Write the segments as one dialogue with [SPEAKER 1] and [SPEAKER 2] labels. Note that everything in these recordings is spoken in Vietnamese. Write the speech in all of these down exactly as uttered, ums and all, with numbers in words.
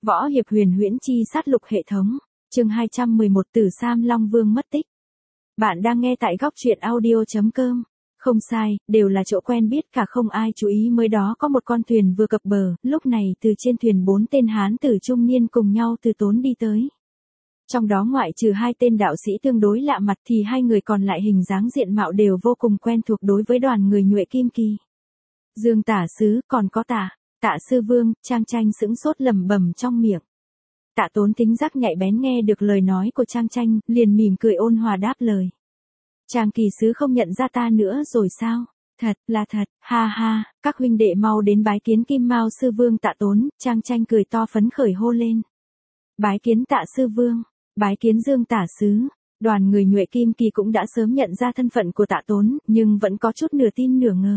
[SPEAKER 1] Võ hiệp huyền huyễn chi sát lục hệ thống, chương hai trăm mười một Tử Sam Long Vương mất tích. Bạn đang nghe tại góc truyện audio chấm com. Không sai, đều là chỗ quen biết cả không ai chú ý mới đó có một con thuyền vừa cập bờ, lúc này từ trên thuyền bốn tên hán tử trung niên cùng nhau từ tốn đi tới. Trong đó ngoại trừ hai tên đạo sĩ tương đối lạ mặt thì hai người còn lại hình dáng diện mạo đều vô cùng quen thuộc đối với đoàn người Nhuệ Kim Kỳ. Dương Tả Sứ, còn có Tạ, Tạ Sư Vương, Trang Tranh sững sốt lẩm bẩm trong miệng. Tạ Tốn tính giác nhạy bén nghe được lời nói của Trang Tranh, liền mỉm cười ôn hòa đáp lời. Trang Kỳ Sứ không nhận ra ta nữa rồi sao? Thật là thật, ha ha, các huynh đệ mau đến bái kiến Kim Mao Sư Vương Tạ Tốn, Trang Tranh cười to phấn khởi hô lên. Bái kiến Tạ Sư Vương, bái kiến Dương Tả Sứ. Đoàn người Nhuệ Kim Kỳ cũng đã sớm nhận ra thân phận của Tạ Tốn, nhưng vẫn có chút nửa tin nửa ngờ.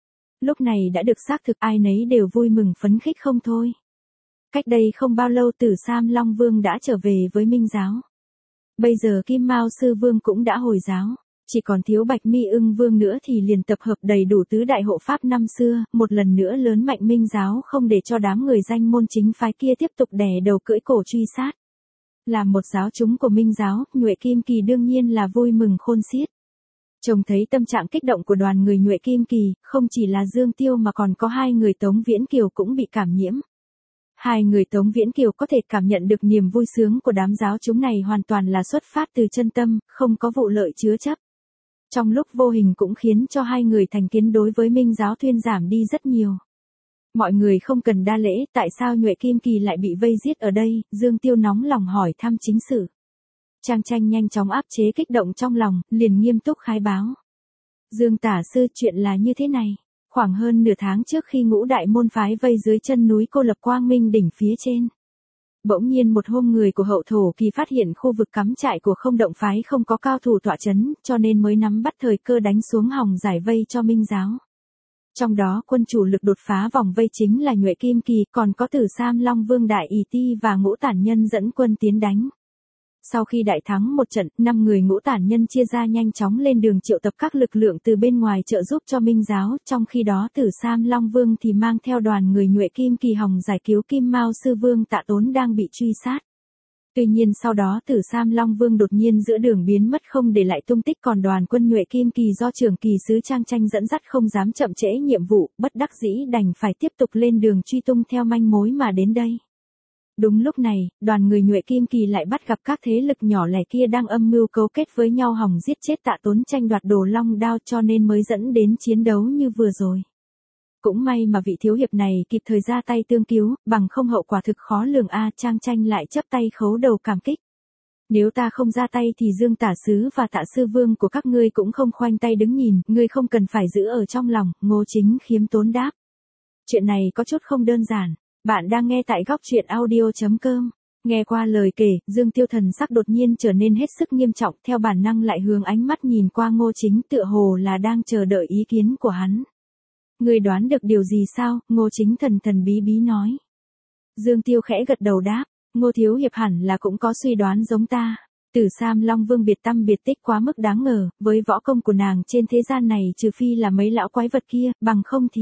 [SPEAKER 1] Lúc này đã được xác thực, ai nấy đều vui mừng phấn khích không thôi. Cách đây không bao lâu Tử Sam Long Vương đã trở về với Minh Giáo. Bây giờ Kim Mao Sư Vương cũng đã hồi giáo, chỉ còn thiếu Bạch Mi Ưng Vương nữa thì liền tập hợp đầy đủ tứ đại hộ pháp năm xưa, một lần nữa lớn mạnh Minh Giáo không để cho đám người danh môn chính phái kia tiếp tục đè đầu cưỡi cổ truy sát. Làm một giáo chúng của Minh Giáo, Nhuệ Kim Kỳ đương nhiên là vui mừng khôn xiết. Trông thấy tâm trạng kích động của đoàn người Nhuệ Kim Kỳ, không chỉ là Dương Tiêu mà còn có hai người Tống Viễn Kiều cũng bị cảm nhiễm. Hai người Tống Viễn Kiều có thể cảm nhận được niềm vui sướng của đám giáo chúng này hoàn toàn là xuất phát từ chân tâm, không có vụ lợi chứa chấp. Trong lúc vô hình cũng khiến cho hai người thành kiến đối với Minh Giáo thuyên giảm đi rất nhiều. Mọi người không cần đa lễ, tại sao Nhuệ Kim Kỳ lại bị vây giết ở đây? Dương Tiêu nóng lòng hỏi thăm chính sự. Trang Tranh nhanh chóng áp chế kích động trong lòng, liền nghiêm túc khai báo. Dương Tả Sư, chuyện là như thế này. Khoảng hơn nửa tháng trước khi ngũ đại môn phái vây dưới chân núi Cô Lập Quang Minh đỉnh phía trên. Bỗng nhiên một hôm người của Hậu Thổ Kỳ phát hiện khu vực cắm trại của Không Động phái không có cao thủ tọa chấn, cho nên mới nắm bắt thời cơ đánh xuống hòng giải vây cho Minh Giáo. Trong đó quân chủ lực đột phá vòng vây chính là Nhuệ Kim Kỳ, còn có Tử Sam Long Vương Đại Ỷ Ti và Ngũ Tản Nhân dẫn quân tiến đánh. Sau khi đại thắng một trận, năm người Ngũ Tản Nhân chia ra nhanh chóng lên đường triệu tập các lực lượng từ bên ngoài trợ giúp cho Minh Giáo, trong khi đó Tử Sam Long Vương thì mang theo đoàn người Nhuệ Kim Kỳ hòng giải cứu Kim Mao Sư Vương Tạ Tốn đang bị truy sát. Tuy nhiên sau đó Tử Sam Long Vương đột nhiên giữa đường biến mất không để lại tung tích, còn đoàn quân Nhuệ Kim Kỳ do trưởng kỳ sứ Trang Tranh dẫn dắt không dám chậm trễ nhiệm vụ, bất đắc dĩ đành phải tiếp tục lên đường truy tung theo manh mối mà đến đây. Đúng lúc này, đoàn người Nhuệ Kim Kỳ lại bắt gặp các thế lực nhỏ lẻ kia đang âm mưu cấu kết với nhau hòng giết chết Tạ Tốn tranh đoạt Đồ Long Đao, cho nên mới dẫn đến chiến đấu như vừa rồi. Cũng may mà vị thiếu hiệp này kịp thời ra tay tương cứu, bằng không hậu quả thực khó lường a. Trang Tranh lại chắp tay khấu đầu cảm kích. Nếu ta không ra tay thì Dương Tả Sứ và Tạ Sư Vương của các ngươi cũng không khoanh tay đứng nhìn, ngươi không cần phải giữ ở trong lòng. Ngô Chính khiêm tốn đáp. Chuyện này có chút không đơn giản. Bạn đang nghe tại góc truyện audio chấm com. Nghe qua lời kể, Dương Tiêu thần sắc đột nhiên trở nên hết sức nghiêm trọng, theo bản năng lại hướng ánh mắt nhìn qua Ngô Chính, tựa hồ là đang chờ đợi ý kiến của hắn. Ngươi đoán được điều gì sao? Ngô Chính thần thần bí bí nói. Dương Tiêu khẽ gật đầu đáp, Ngô thiếu hiệp hẳn là cũng có suy đoán giống ta. Tử Sam Long Vương biệt tăm biệt tích quá mức đáng ngờ, với võ công của nàng trên thế gian này trừ phi là mấy lão quái vật kia, bằng không thì.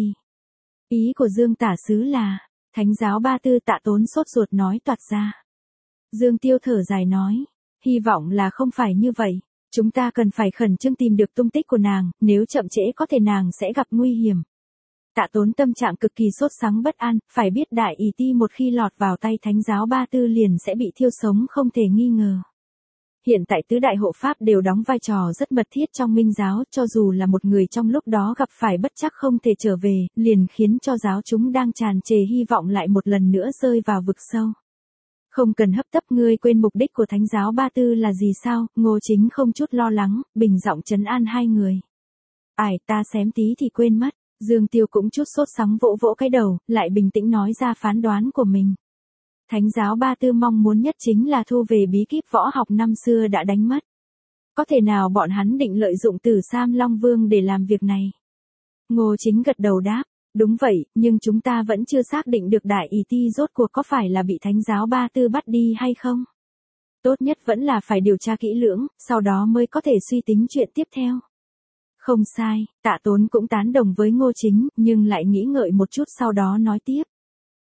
[SPEAKER 1] Ý của Dương Tả Sứ là, Thánh giáo Ba Tư Tạ Tốn sốt ruột nói toạc ra. Dương Tiêu thở dài nói, hy vọng là không phải như vậy. Chúng ta cần phải khẩn trương tìm được tung tích của nàng, nếu chậm trễ có thể nàng sẽ gặp nguy hiểm. Tạ Tốn tâm trạng cực kỳ sốt sắng bất an, phải biết Đại Ỷ Ti một khi lọt vào tay Thánh giáo Ba Tư liền sẽ bị thiêu sống không thể nghi ngờ. Hiện tại tứ đại hộ pháp đều đóng vai trò rất mật thiết trong Minh Giáo, cho dù là một người trong lúc đó gặp phải bất trắc không thể trở về, liền khiến cho giáo chúng đang tràn trề hy vọng lại một lần nữa rơi vào vực sâu. Không cần hấp tấp, ngươi quên mục đích của Thánh giáo Ba Tư là gì sao? Ngô Chính không chút lo lắng, bình giọng trấn an hai người. Ải, ta xém tí thì quên mất. Dương Tiêu cũng chút sốt sắng vỗ vỗ cái đầu, lại bình tĩnh nói ra phán đoán của mình. Thánh giáo Ba Tư mong muốn nhất chính là thu về bí kíp võ học năm xưa đã đánh mất. Có thể nào bọn hắn định lợi dụng Tử Sam Long Vương để làm việc này? Ngô Chính gật đầu đáp, đúng vậy, nhưng chúng ta vẫn chưa xác định được Đại Ỷ Ti rốt cuộc có phải là bị Thánh giáo Ba Tư bắt đi hay không. Tốt nhất vẫn là phải điều tra kỹ lưỡng, sau đó mới có thể suy tính chuyện tiếp theo. Không sai, Tạ Tốn cũng tán đồng với Ngô Chính, nhưng lại nghĩ ngợi một chút sau đó nói tiếp.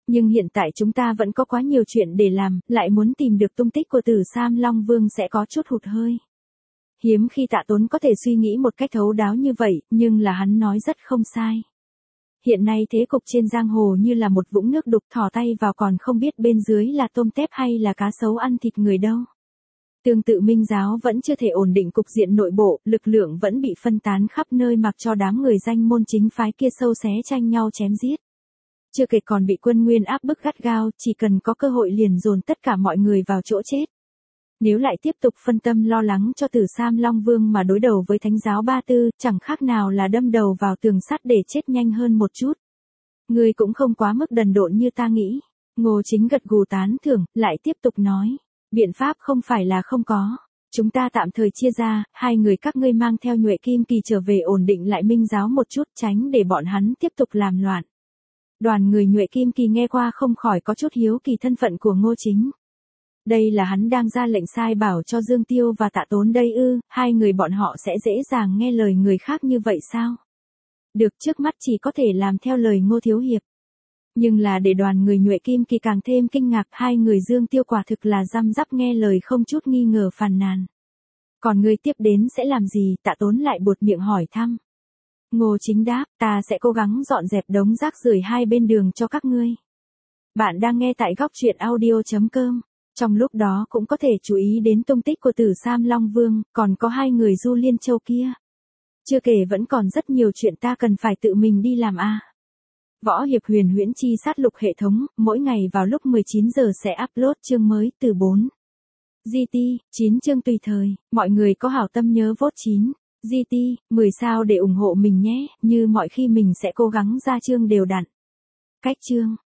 [SPEAKER 1] Nhưng hiện tại chúng ta vẫn có quá nhiều chuyện để làm, lại muốn tìm được tung tích của Tử Sam Long Vương sẽ có chút hụt hơi. Hiếm khi Tạ Tốn có thể suy nghĩ một cách thấu đáo như vậy, nhưng là hắn nói rất không sai. Hiện nay thế cục trên giang hồ như là một vũng nước đục, thò tay vào còn không biết bên dưới là tôm tép hay là cá sấu ăn thịt người đâu. Tương tự Minh giáo vẫn chưa thể ổn định cục diện nội bộ, lực lượng vẫn bị phân tán khắp nơi mặc cho đám người danh môn chính phái kia sâu xé tranh nhau chém giết. Chưa kể còn bị quân Nguyên áp bức gắt gao, chỉ cần có cơ hội liền dồn tất cả mọi người vào chỗ chết. Nếu lại tiếp tục phân tâm lo lắng cho Tử Sam Long Vương mà đối đầu với Thánh giáo Ba Tư, chẳng khác nào là đâm đầu vào tường sắt để chết nhanh hơn một chút. Ngươi cũng không quá mức đần độn như ta nghĩ. Ngô Chính gật gù tán thưởng, lại tiếp tục nói. Biện pháp không phải là không có. Chúng ta tạm thời chia ra, hai người các ngươi mang theo Nhuệ Kim Kỳ trở về ổn định lại Minh giáo một chút, tránh để bọn hắn tiếp tục làm loạn. Đoàn người Nhuệ Kim Kỳ nghe qua không khỏi có chút hiếu kỳ thân phận của Ngô Chính. Đây là hắn đang ra lệnh sai bảo cho Dương Tiêu và Tạ Tốn đây ư, hai người bọn họ sẽ dễ dàng nghe lời người khác như vậy sao? Được, trước mắt chỉ có thể làm theo lời Ngô Thiếu Hiệp. Nhưng là để đoàn người Nhuệ Kim Kỳ càng thêm kinh ngạc, hai người Dương Tiêu quả thực là răm rắp nghe lời không chút nghi ngờ phàn nàn. Còn người tiếp đến sẽ làm gì? Tạ Tốn lại buột miệng hỏi thăm. Ngô Chính đáp, ta sẽ cố gắng dọn dẹp đống rác rưởi hai bên đường cho các ngươi. Bạn đang nghe tại góc truyện audio chấm com. Trong lúc đó cũng có thể chú ý đến tung tích của Tử Sam Long Vương, còn có hai người Du Liên Châu kia. Chưa kể vẫn còn rất nhiều chuyện ta cần phải tự mình đi làm à. Võ Hiệp Huyền Huyễn Chi Sát Lục hệ thống, mỗi ngày vào lúc mười chín giờ sẽ upload chương mới từ bốn. giê tê, chín chương tùy thời, mọi người có hảo tâm nhớ vote chín. giê tê, mười sao để ủng hộ mình nhé, như mọi khi mình sẽ cố gắng ra chương đều đặn. Cách chương.